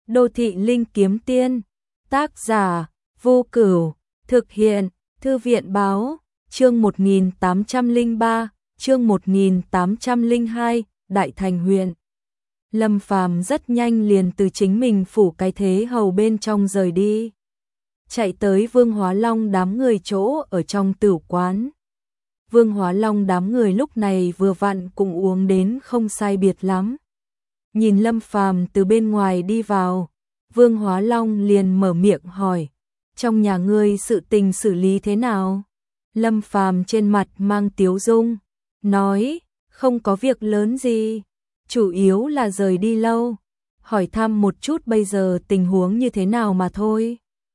Đô thị linh kiếm tiên. Tác giả Vô Cửu. Thực hiện Thư viện báo. Chương 1803, chương 1802, Đại Thành huyện. Lâm Phàm rất nhanh liền từ chính mình phủ cái thế hầu bên trong rời đi, chạy tới Vương Hóa Long đám người chỗ ở trong tửu quán. Vương Hóa Long đám người lúc này vừa vặn cùng uống đến không sai biệt lắm. Nhìn Lâm Phàm từ bên ngoài đi vào, Vương Hóa Long liền mở miệng hỏi: "Trong nhà ngươi sự tình xử lý thế nào?" Lâm Phàm trên mặt mang tiếu dung, nói: "Không có việc lớn gì, chủ yếu là rời đi lâu, hỏi thăm một chút bây giờ tình huống như thế nào mà thôi."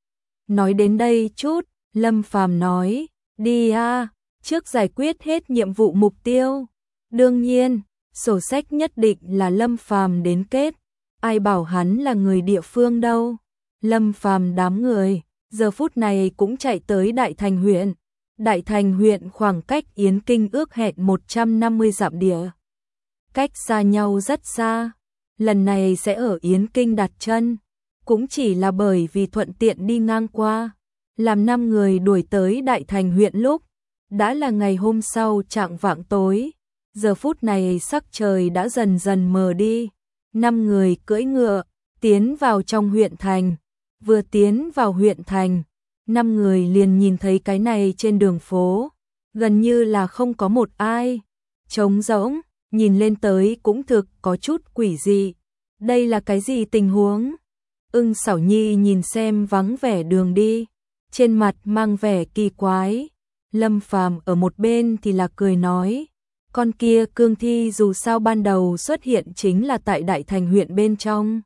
Nói đến đây chút, Lâm Phàm nói: "Đi a, trước giải quyết hết nhiệm vụ mục tiêu." Đương nhiên, sổ sách nhất định là Lâm Phàm đến kết, ai bảo hắn là người địa phương đâu. Lâm Phàm đám người giờ phút này cũng chạy tới Đại Thành huyện. Đại Thành huyện khoảng cách Yến Kinh ước hẹn 150 dặm địa, cách xa nhau rất xa. Lần này sẽ ở Yến Kinh đặt chân, cũng chỉ là bởi vì thuận tiện đi ngang qua. Làm 5 người đuổi tới Đại Thành huyện lúc đã là ngày hôm sau chạng vạng tối. Giờ phút này sắc trời đã dần dần mờ đi. 5 người cưỡi ngựa tiến vào trong huyện thành. Vừa tiến vào huyện thành, 5 người liền nhìn thấy cái này trên đường phố gần như là không có một ai, trống rỗng, nhìn lên tới cũng thực có chút quỷ dị. Đây là cái gì tình huống? Ưng Xảo Nhi nhìn xem vắng vẻ đường đi, trên mặt mang vẻ kỳ quái. Lâm Phàm ở một bên thì là cười nói: "Con kia cương thi dù sao ban đầu xuất hiện chính là tại Đại Thành huyện bên trong.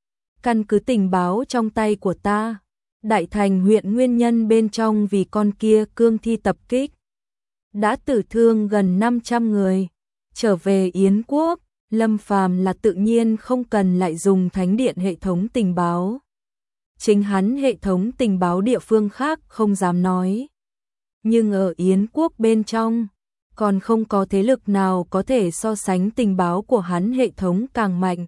Căn cứ tình báo trong tay của ta, Đại Thành huyện nguyên nhân bên trong vì con kia cương thi tập kích đã tử thương gần 500 người. Trở về Yến quốc, Lâm Phàm là tự nhiên không cần lại dùng thánh điện hệ thống tình báo. Chính hắn hệ thống tình báo địa phương khác không dám nói. Nhưng ở Yến quốc bên trong, còn không có thế lực nào có thể so sánh tình báo của hắn hệ thống càng mạnh."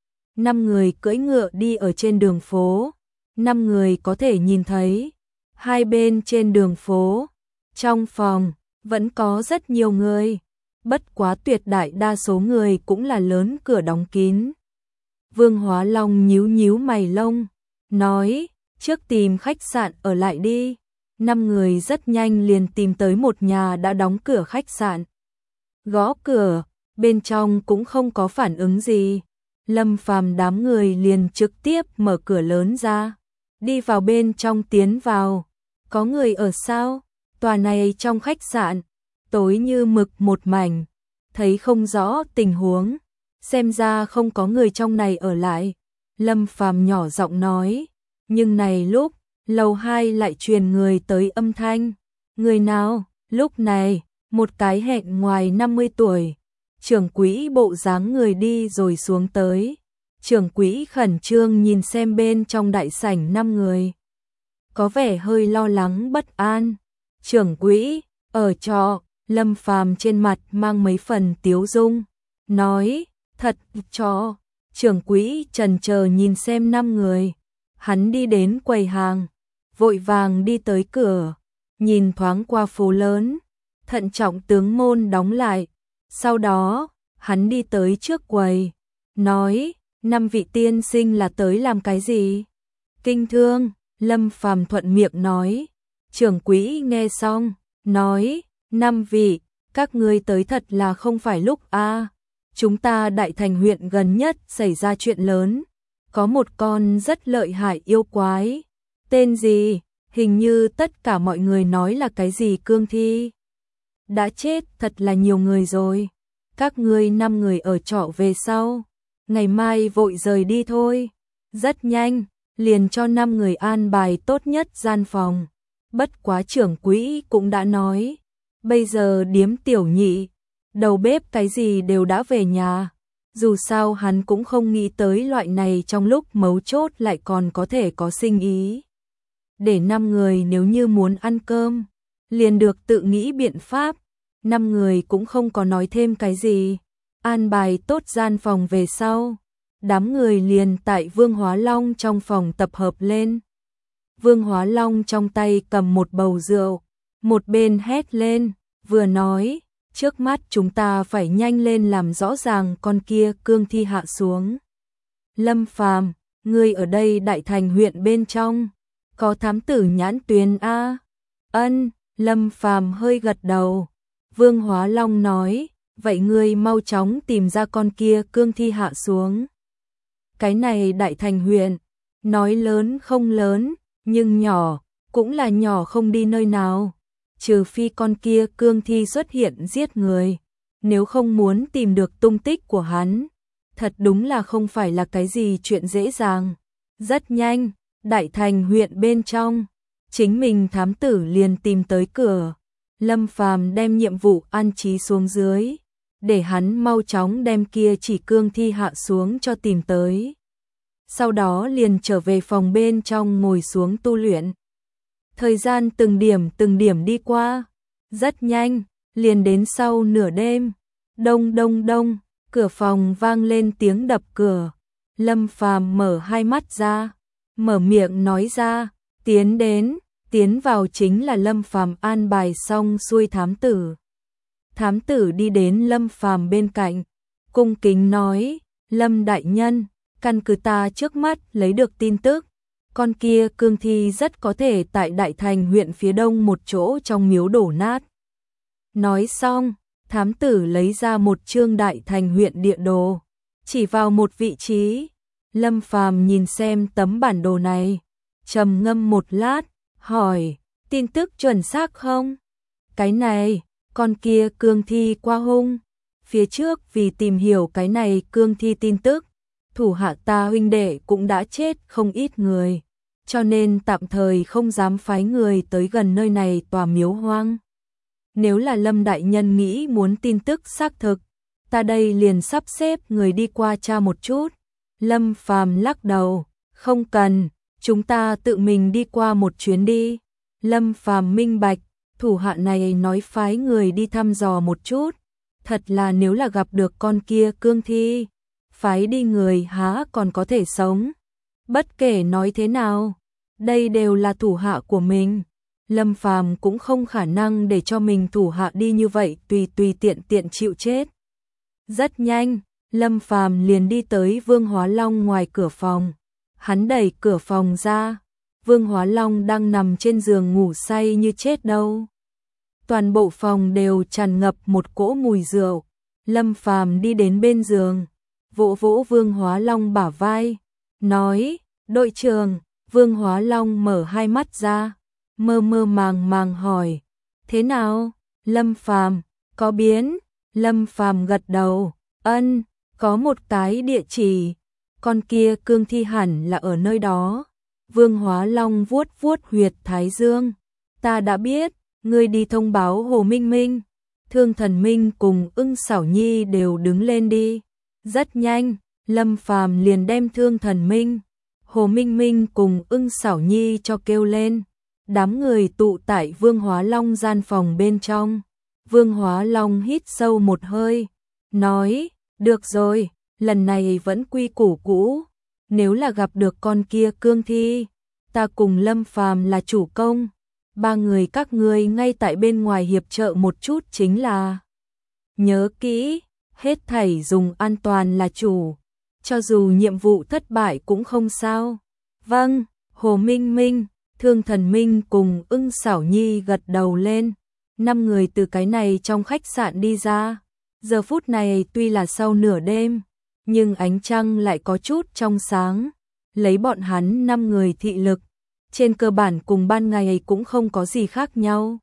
5 người cưỡi ngựa đi ở trên đường phố. 5 người có thể nhìn thấy hai bên trên đường phố, trong phòng vẫn có rất nhiều người, bất quá tuyệt đại đa số người cũng là lớn cửa đóng kín. Vương Hóa Long nhíu nhíu mày lông, nói: "Trước tìm khách sạn ở lại đi." 5 người rất nhanh liền tìm tới một nhà đã đóng cửa khách sạn. Gõ cửa, bên trong cũng không có phản ứng gì. Lâm Phàm đám người liền trực tiếp mở cửa lớn ra, đi vào bên trong tiến vào. "Có người ở sao?" Tòa này trong khách sạn tối như mực một mảnh, thấy không rõ tình huống, xem ra không có người trong này ở lại. Lâm Phàm nhỏ giọng nói, nhưng này lúc lầu 2 lại truyền người tới âm thanh. "Người nào?" Lúc này, một cái hẹn ngoài 50 tuổi, trưởng quỹ bộ dáng người đi rồi xuống tới. Trưởng quỹ khẩn trương nhìn xem bên trong đại sảnh 5 người, có vẻ hơi lo lắng bất an. "Trưởng quỹ, ở trọ." Lâm Phàm trên mặt mang mấy phần tiếu dung, nói: "Thật trọ?" Trưởng quỹ chần chờ nhìn xem 5 người, hắn đi đến quầy hàng, vội vàng đi tới cửa, nhìn thoáng qua phố lớn, thận trọng tướng môn đóng lại. Sau đó, hắn đi tới trước quầy, nói: "5 vị tiên sinh là tới làm cái gì?" "Kinh thương." Lâm Phàm thuận miệng nói. Trưởng quỹ nghe xong, nói: "5 vị, các ngươi tới thật là không phải lúc a. Chúng ta Đại Thành huyện gần nhất xảy ra chuyện lớn, có một con rất lợi hại yêu quái." "Tên gì?" "Hình như tất cả mọi người nói là cái gì cương thi. Đã chết thật là nhiều người rồi. Các ngươi 5 người ở trọ về sau, ngày mai vội rời đi thôi." Rất nhanh, liền cho 5 người an bài tốt nhất gian phòng. Bất quá trưởng quỹ cũng đã nói, bây giờ điếm tiểu nhị, đầu bếp cái gì đều đã về nhà. Dù sao hắn cũng không nghĩ tới loại này trong lúc mấu chốt lại còn có thể có sinh ý. Để 5 người nếu như muốn ăn cơm, liền được tự nghĩ biện pháp. 5 người cũng không có nói thêm cái gì. An bài tốt gian phòng về sau, đám người liền tại Vương Hóa Long trong phòng tập hợp lên. Vương Hóa Long trong tay cầm một bầu rượu, một bên hét lên, vừa nói, trước mắt chúng ta phải nhanh lên làm rõ ràng con kia cương thi hạ xuống. Lâm Phàm, ngươi ở đây Đại Thành huyện bên trong, có thám tử nhãn tuyến a? Ân, Lâm Phàm hơi gật đầu. Vương Hóa Long nói, vậy ngươi mau chóng tìm ra con kia cương thi hạ xuống. Cái này Đại Thành huyện, nói lớn không lớn, nhưng nhỏ, cũng là nhỏ không đi nơi nào. Trừ phi con kia cương thi xuất hiện giết người, nếu không muốn tìm được tung tích của hắn, thật đúng là không phải là cái gì chuyện dễ dàng. Rất nhanh, Đại Thành huyện bên trong, chính mình thám tử liền tìm tới cửa. Lâm Phàm đem nhiệm vụ an trí xuống dưới, để hắn mau chóng đem kia chỉ cương thi hạ xuống cho tìm tới. Sau đó liền trở về phòng bên trong ngồi xuống tu luyện. Thời gian từng điểm đi qua, rất nhanh, liền đến sau nửa đêm. Đông đông đông, cửa phòng vang lên tiếng đập cửa. Lâm Phàm mở hai mắt ra, mở miệng nói ra, tiến đến. Tiến vào chính là Lâm Phàm an bài xong xuôi thám tử. Thám tử đi đến Lâm Phàm bên cạnh, cung kính nói, Lâm đại nhân, căn cứ ta trước mắt lấy được tin tức, con kia cương thi rất có thể tại Đại Thành huyện phía đông một chỗ trong miếu đổ nát. Nói xong, thám tử lấy ra một chương Đại Thành huyện địa đồ, chỉ vào một vị trí. Lâm Phàm nhìn xem tấm bản đồ này, trầm ngâm một lát, hỏi, tin tức chuẩn xác không? Cái này, con kia cương thi qua hung. Phía trước vì tìm hiểu cái này cương thi tin tức, thủ hạ ta huynh đệ cũng đã chết không ít người, cho nên tạm thời không dám phái người tới gần nơi này tòa miếu hoang. Nếu là Lâm đại nhân nghĩ muốn tin tức xác thực, ta đây liền sắp xếp người đi qua tra một chút. Lâm Phàm lắc đầu, không cần, chúng ta tự mình đi qua một chuyến đi. Lâm Phàm minh bạch, thủ hạ này nói phái người đi thăm dò một chút, thật là nếu là gặp được con kia cương thi, phái đi người há còn có thể sống. Bất kể nói thế nào, đây đều là thủ hạ của mình. Lâm Phàm cũng không khả năng để cho mình thủ hạ đi như vậy tùy tiện chịu chết. Rất nhanh, Lâm Phàm liền đi tới Vương Hóa Long ngoài cửa phòng. Hắn đẩy cửa phòng ra, Vương Hóa Long đang nằm trên giường ngủ say như chết đâu. Toàn bộ phòng đều tràn ngập một cỗ mùi rượu. Lâm Phàm đi đến bên giường, vỗ vỗ Vương Hóa Long bả vai, nói, đội trưởng. Vương Hóa Long mở hai mắt ra, mơ màng hỏi, thế nào? Lâm Phàm, có biến? Lâm Phàm gật đầu, ân, có một cái địa chỉ, con kia cương thi hẳn là ở nơi đó. Vương Hóa Long vuốt huyệt thái dương, ta đã biết, ngươi đi thông báo Hồ Minh Minh, Thương Thần Minh cùng Ưng Xảo Nhi đều đứng lên đi. Rất nhanh, Lâm Phàm liền đem Thương Thần Minh, Hồ Minh Minh cùng Ưng Xảo Nhi cho kêu lên. Đám người tụ tại Vương Hóa Long gian phòng bên trong. Vương Hóa Long hít sâu một hơi, nói, được rồi, lần này vẫn quy củ cũ. Nếu là gặp được con kia cương thi, ta cùng Lâm Phàm là chủ công. Ba người các ngươi ngay tại bên ngoài hiệp trợ một chút chính là. Nhớ kỹ, hết thảy dùng an toàn là chủ. Cho dù nhiệm vụ thất bại cũng không sao. Vâng, Hồ Minh Minh, Thương Thần Minh cùng Ưng Xảo Nhi gật đầu lên. 5 người từ cái này trong khách sạn đi ra. Giờ phút này tuy là sau nửa đêm, nhưng ánh trăng lại có chút trong sáng. Lấy bọn hắn 5 người thị lực, trên cơ bản cùng ban ngày cũng không có gì khác nhau.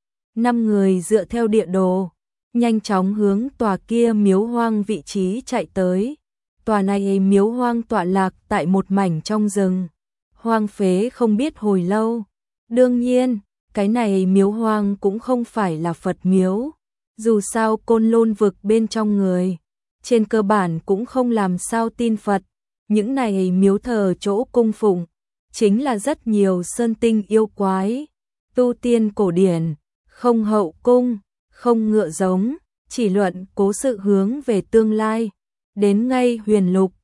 5 người dựa theo địa đồ, nhanh chóng hướng tòa kia miếu hoang vị trí chạy tới. Tòa này miếu hoang tọa lạc tại một mảnh trong rừng, hoang phế không biết hồi lâu. Đương nhiên, cái này miếu hoang cũng không phải là Phật miếu. Dù sao Côn Lôn vực bên trong người, trên cơ bản cũng không làm sao tin Phật. Những này miếu thờ chỗ cung phụng, chính là rất nhiều sơn tinh yêu quái, tu tiên cổ điển, không hậu cung, không ngựa giống, chỉ luận cố sự hướng về tương lai. Đến ngay huyền lục,